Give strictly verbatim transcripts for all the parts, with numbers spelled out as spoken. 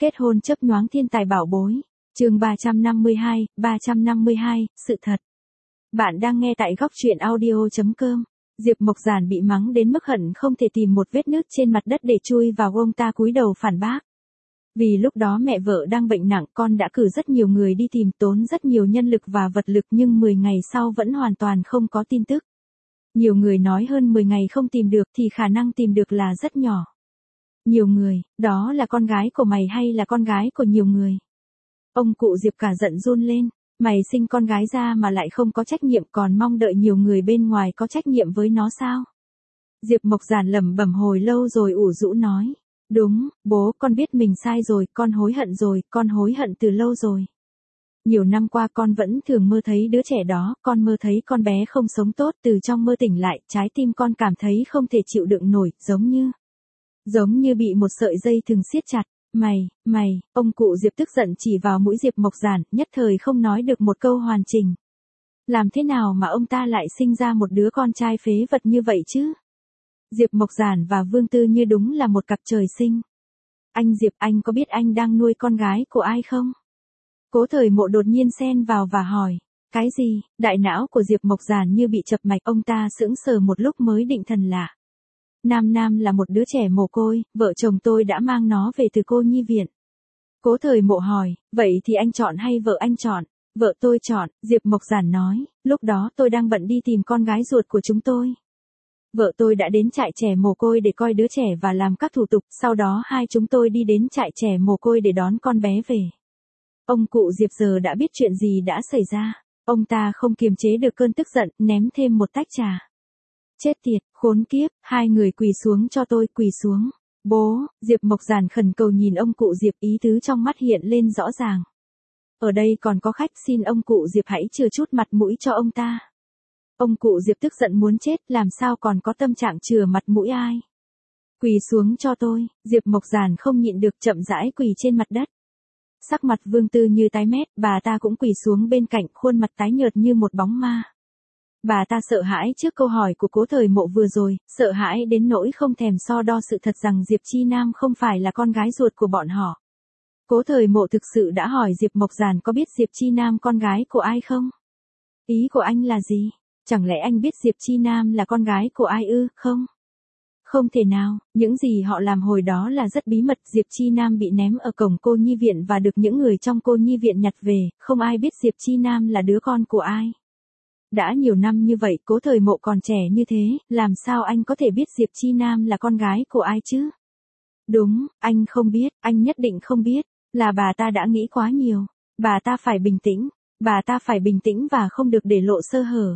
Kết hôn chớp nhoáng thiên tài bảo bối. Chương ba trăm năm mươi hai, ba trăm năm mươi hai, sự thật. Bạn đang nghe tại góc truyện audio chấm com. Diệp Mộc Giản bị mắng đến mức hận không thể tìm một vết nứt trên mặt đất để chui vào ông ta cúi đầu phản bác. Vì lúc đó mẹ vợ đang bệnh nặng, con đã cử rất nhiều người đi tìm, tốn rất nhiều nhân lực và vật lực, nhưng mười ngày sau vẫn hoàn toàn không có tin tức. Nhiều người nói hơn mười ngày không tìm được thì khả năng tìm được là rất nhỏ. Nhiều người, đó là con gái của mày hay là con gái của nhiều người? Ông cụ Diệp cả giận run lên, mày sinh con gái ra mà lại không có trách nhiệm, còn mong đợi nhiều người bên ngoài có trách nhiệm với nó sao? Diệp Mộc Giản lẩm bẩm hồi lâu rồi ủ rũ nói, đúng, bố, con biết mình sai rồi, con hối hận rồi, con hối hận từ lâu rồi. Nhiều năm qua con vẫn thường mơ thấy đứa trẻ đó, con mơ thấy con bé không sống tốt, từ trong mơ tỉnh lại, trái tim con cảm thấy không thể chịu đựng nổi, giống như, giống như bị một sợi dây thừng siết chặt. Mày, mày, ông cụ Diệp tức giận chỉ vào mũi Diệp Mộc Giản, nhất thời không nói được một câu hoàn chỉnh. Làm thế nào mà ông ta lại sinh ra một đứa con trai phế vật như vậy chứ? Diệp Mộc Giản và Vương Tư Như đúng là một cặp trời sinh. Anh Diệp, anh có biết anh đang nuôi con gái của ai không? Cố Thời Mộ đột nhiên xen vào và hỏi. Cái gì? Đại não của Diệp Mộc Giản như bị chập mạch, ông ta sững sờ một lúc mới định thần lại. Nam Nam là một đứa trẻ mồ côi, vợ chồng tôi đã mang nó về từ cô nhi viện. Cố Thời Mộ hỏi, vậy thì anh chọn hay vợ anh chọn? Vợ tôi chọn, Diệp Mộc Giản nói, lúc đó tôi đang bận đi tìm con gái ruột của chúng tôi. Vợ tôi đã đến trại trẻ mồ côi để coi đứa trẻ và làm các thủ tục, sau đó hai chúng tôi đi đến trại trẻ mồ côi để đón con bé về. Ông cụ Diệp giờ đã biết chuyện gì đã xảy ra, ông ta không kiềm chế được cơn tức giận, ném thêm một tách trà. Chết tiệt, khốn kiếp, hai người quỳ xuống cho tôi, quỳ xuống. Bố, Diệp Mộc Giản khẩn cầu nhìn ông cụ Diệp, ý tứ trong mắt hiện lên rõ ràng. Ở đây còn có khách, xin ông cụ Diệp hãy chừa chút mặt mũi cho ông ta. Ông cụ Diệp tức giận muốn chết, làm sao còn có tâm trạng chừa mặt mũi ai. Quỳ xuống cho tôi, Diệp Mộc Giản không nhịn được chậm rãi quỳ trên mặt đất. Sắc mặt Vương Tư Như tái mét, bà ta cũng quỳ xuống bên cạnh, khuôn mặt tái nhợt như một bóng ma. Bà ta sợ hãi trước câu hỏi của Cố Thời Mộ vừa rồi, sợ hãi đến nỗi không thèm so đo sự thật rằng Diệp Chi Nam không phải là con gái ruột của bọn họ. Cố Thời Mộ thực sự đã hỏi Diệp Mộc Giản có biết Diệp Chi Nam con gái của ai không? Ý của anh là gì? Chẳng lẽ anh biết Diệp Chi Nam là con gái của ai ư? Không. Không thể nào, những gì họ làm hồi đó là rất bí mật. Diệp Chi Nam bị ném ở cổng cô nhi viện và được những người trong cô nhi viện nhặt về, không ai biết Diệp Chi Nam là đứa con của ai. Đã nhiều năm như vậy, Cố Thời Mộ còn trẻ như thế, làm sao anh có thể biết Diệp Chi Nam là con gái của ai chứ? Đúng, anh không biết, anh nhất định không biết, là bà ta đã nghĩ quá nhiều. Bà ta phải bình tĩnh, bà ta phải bình tĩnh và không được để lộ sơ hở.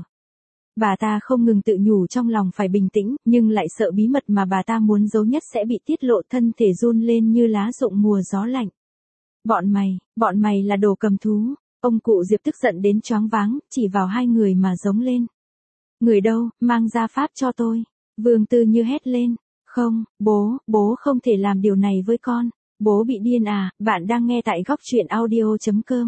Bà ta không ngừng tự nhủ trong lòng phải bình tĩnh, nhưng lại sợ bí mật mà bà ta muốn giấu nhất sẽ bị tiết lộ, thân thể run lên như lá rụng mùa gió lạnh. Bọn mày, bọn mày là đồ cầm thú. Ông cụ Diệp tức giận đến choáng váng, chỉ vào hai người mà giống lên. Người đâu, mang ra pháp cho tôi. Vương Tư Như hét lên. Không, bố, bố không thể làm điều này với con. Bố bị điên à, bạn đang nghe tại góc truyện audio chấm com.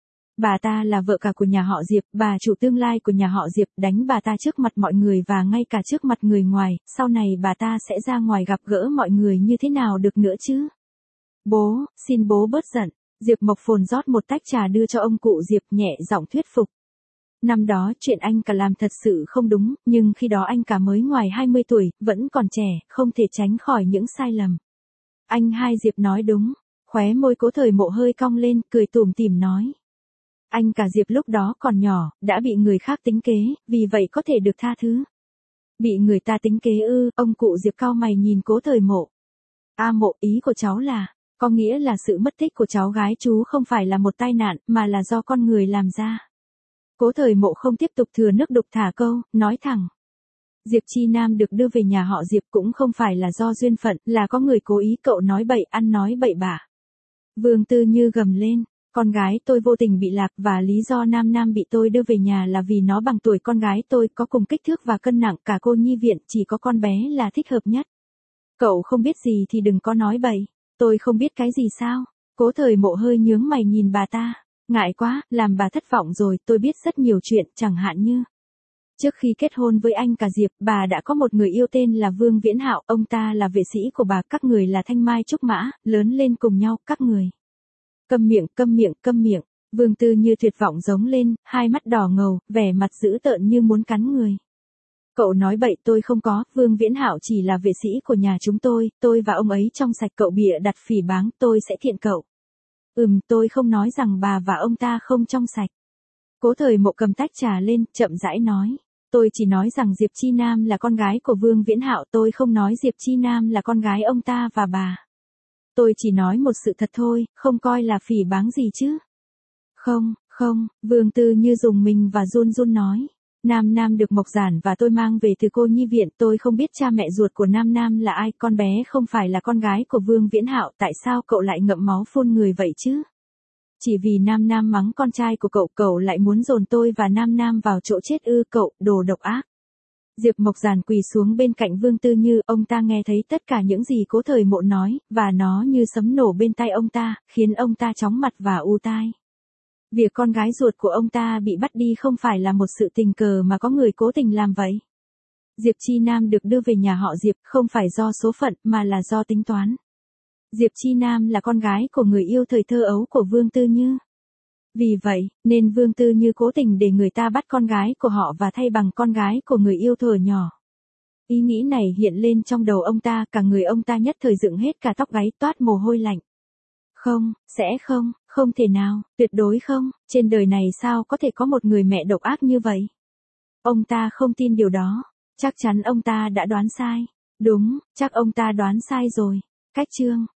Bà ta là vợ cả của nhà họ Diệp, bà chủ tương lai của nhà họ Diệp, đánh bà ta trước mặt mọi người và ngay cả trước mặt người ngoài, sau này bà ta sẽ ra ngoài gặp gỡ mọi người như thế nào được nữa chứ? Bố, xin bố bớt giận. Diệp Mộc Phồn rót một tách trà đưa cho ông cụ Diệp, nhẹ giọng thuyết phục. Năm đó chuyện anh cả làm thật sự không đúng, nhưng khi đó anh cả mới ngoài hai mươi tuổi, vẫn còn trẻ, không thể tránh khỏi những sai lầm. Anh hai Diệp nói đúng, khóe môi Cố Thời Mộ hơi cong lên, cười tủm tỉm nói. Anh cả Diệp lúc đó còn nhỏ, đã bị người khác tính kế, vì vậy có thể được tha thứ. Bị người ta tính kế ư? Ông cụ Diệp cau mày nhìn Cố Thời Mộ. A Mộ, ý của cháu là, có nghĩa là sự mất tích của cháu gái chú không phải là một tai nạn, mà là do con người làm ra. Cố Thời Mộ không tiếp tục thừa nước đục thả câu, nói thẳng. Diệp Chi Nam được đưa về nhà họ Diệp cũng không phải là do duyên phận, là có người cố ý, cậu nói bậy, ăn nói bậy bạ. Vương Tư Như gầm lên, con gái tôi vô tình bị lạc và lý do Nam Nam bị tôi đưa về nhà là vì nó bằng tuổi con gái tôi, có cùng kích thước và cân nặng, cả cô nhi viện chỉ có con bé là thích hợp nhất. Cậu không biết gì thì đừng có nói bậy. Tôi không biết cái gì sao? Cố Thời Mộ hơi nhướng mày nhìn bà ta. Ngại quá, làm bà thất vọng rồi, tôi biết rất nhiều chuyện, chẳng hạn như. Trước khi kết hôn với anh cả Diệp, bà đã có một người yêu tên là Vương Viễn Hạo, ông ta là vệ sĩ của bà, các người là thanh mai trúc mã, lớn lên cùng nhau, các người. Câm miệng, câm miệng, câm miệng. Vương Tư Như tuyệt vọng giống lên, hai mắt đỏ ngầu, vẻ mặt dữ tợn như muốn cắn người. Cậu nói bậy, tôi không có, Vương Viễn Hạo chỉ là vệ sĩ của nhà chúng tôi, tôi và ông ấy trong sạch, cậu bịa đặt phỉ báng, tôi sẽ kiện cậu. Ừm, tôi không nói rằng bà và ông ta không trong sạch. Cố Thời Mộ cầm tách trà lên, chậm rãi nói. Tôi chỉ nói rằng Diệp Chi Nam là con gái của Vương Viễn Hạo, tôi không nói Diệp Chi Nam là con gái ông ta và bà. Tôi chỉ nói một sự thật thôi, không coi là phỉ báng gì chứ. Không, không, Vương Tư Như dùng mình và run run nói. Nam Nam được Mộc Giản và tôi mang về từ cô nhi viện, tôi không biết cha mẹ ruột của Nam Nam là ai, con bé không phải là con gái của Vương Viễn Hạo, tại sao cậu lại ngậm máu phun người vậy chứ? Chỉ vì Nam Nam mắng con trai của cậu, cậu lại muốn dồn tôi và Nam Nam vào chỗ chết ư, cậu, đồ độc ác. Diệp Mộc Giản quỳ xuống bên cạnh Vương Tư Như, ông ta nghe thấy tất cả những gì Cố Thời Mộ nói, và nó như sấm nổ bên tai ông ta, khiến ông ta chóng mặt và u tai. Việc con gái ruột của ông ta bị bắt đi không phải là một sự tình cờ mà có người cố tình làm vậy. Diệp Chi Nam được đưa về nhà họ Diệp không phải do số phận mà là do tính toán. Diệp Chi Nam là con gái của người yêu thời thơ ấu của Vương Tư Như. Vì vậy, nên Vương Tư Như cố tình để người ta bắt con gái của họ và thay bằng con gái của người yêu thuở nhỏ. Ý nghĩ này hiện lên trong đầu ông ta, cả người ông ta nhất thời dựng hết cả tóc gáy, toát mồ hôi lạnh. Không, sẽ không, không thể nào, tuyệt đối không, trên đời này sao có thể có một người mẹ độc ác như vậy. Ông ta không tin điều đó, chắc chắn ông ta đã đoán sai. Đúng, chắc ông ta đoán sai rồi. Cách chương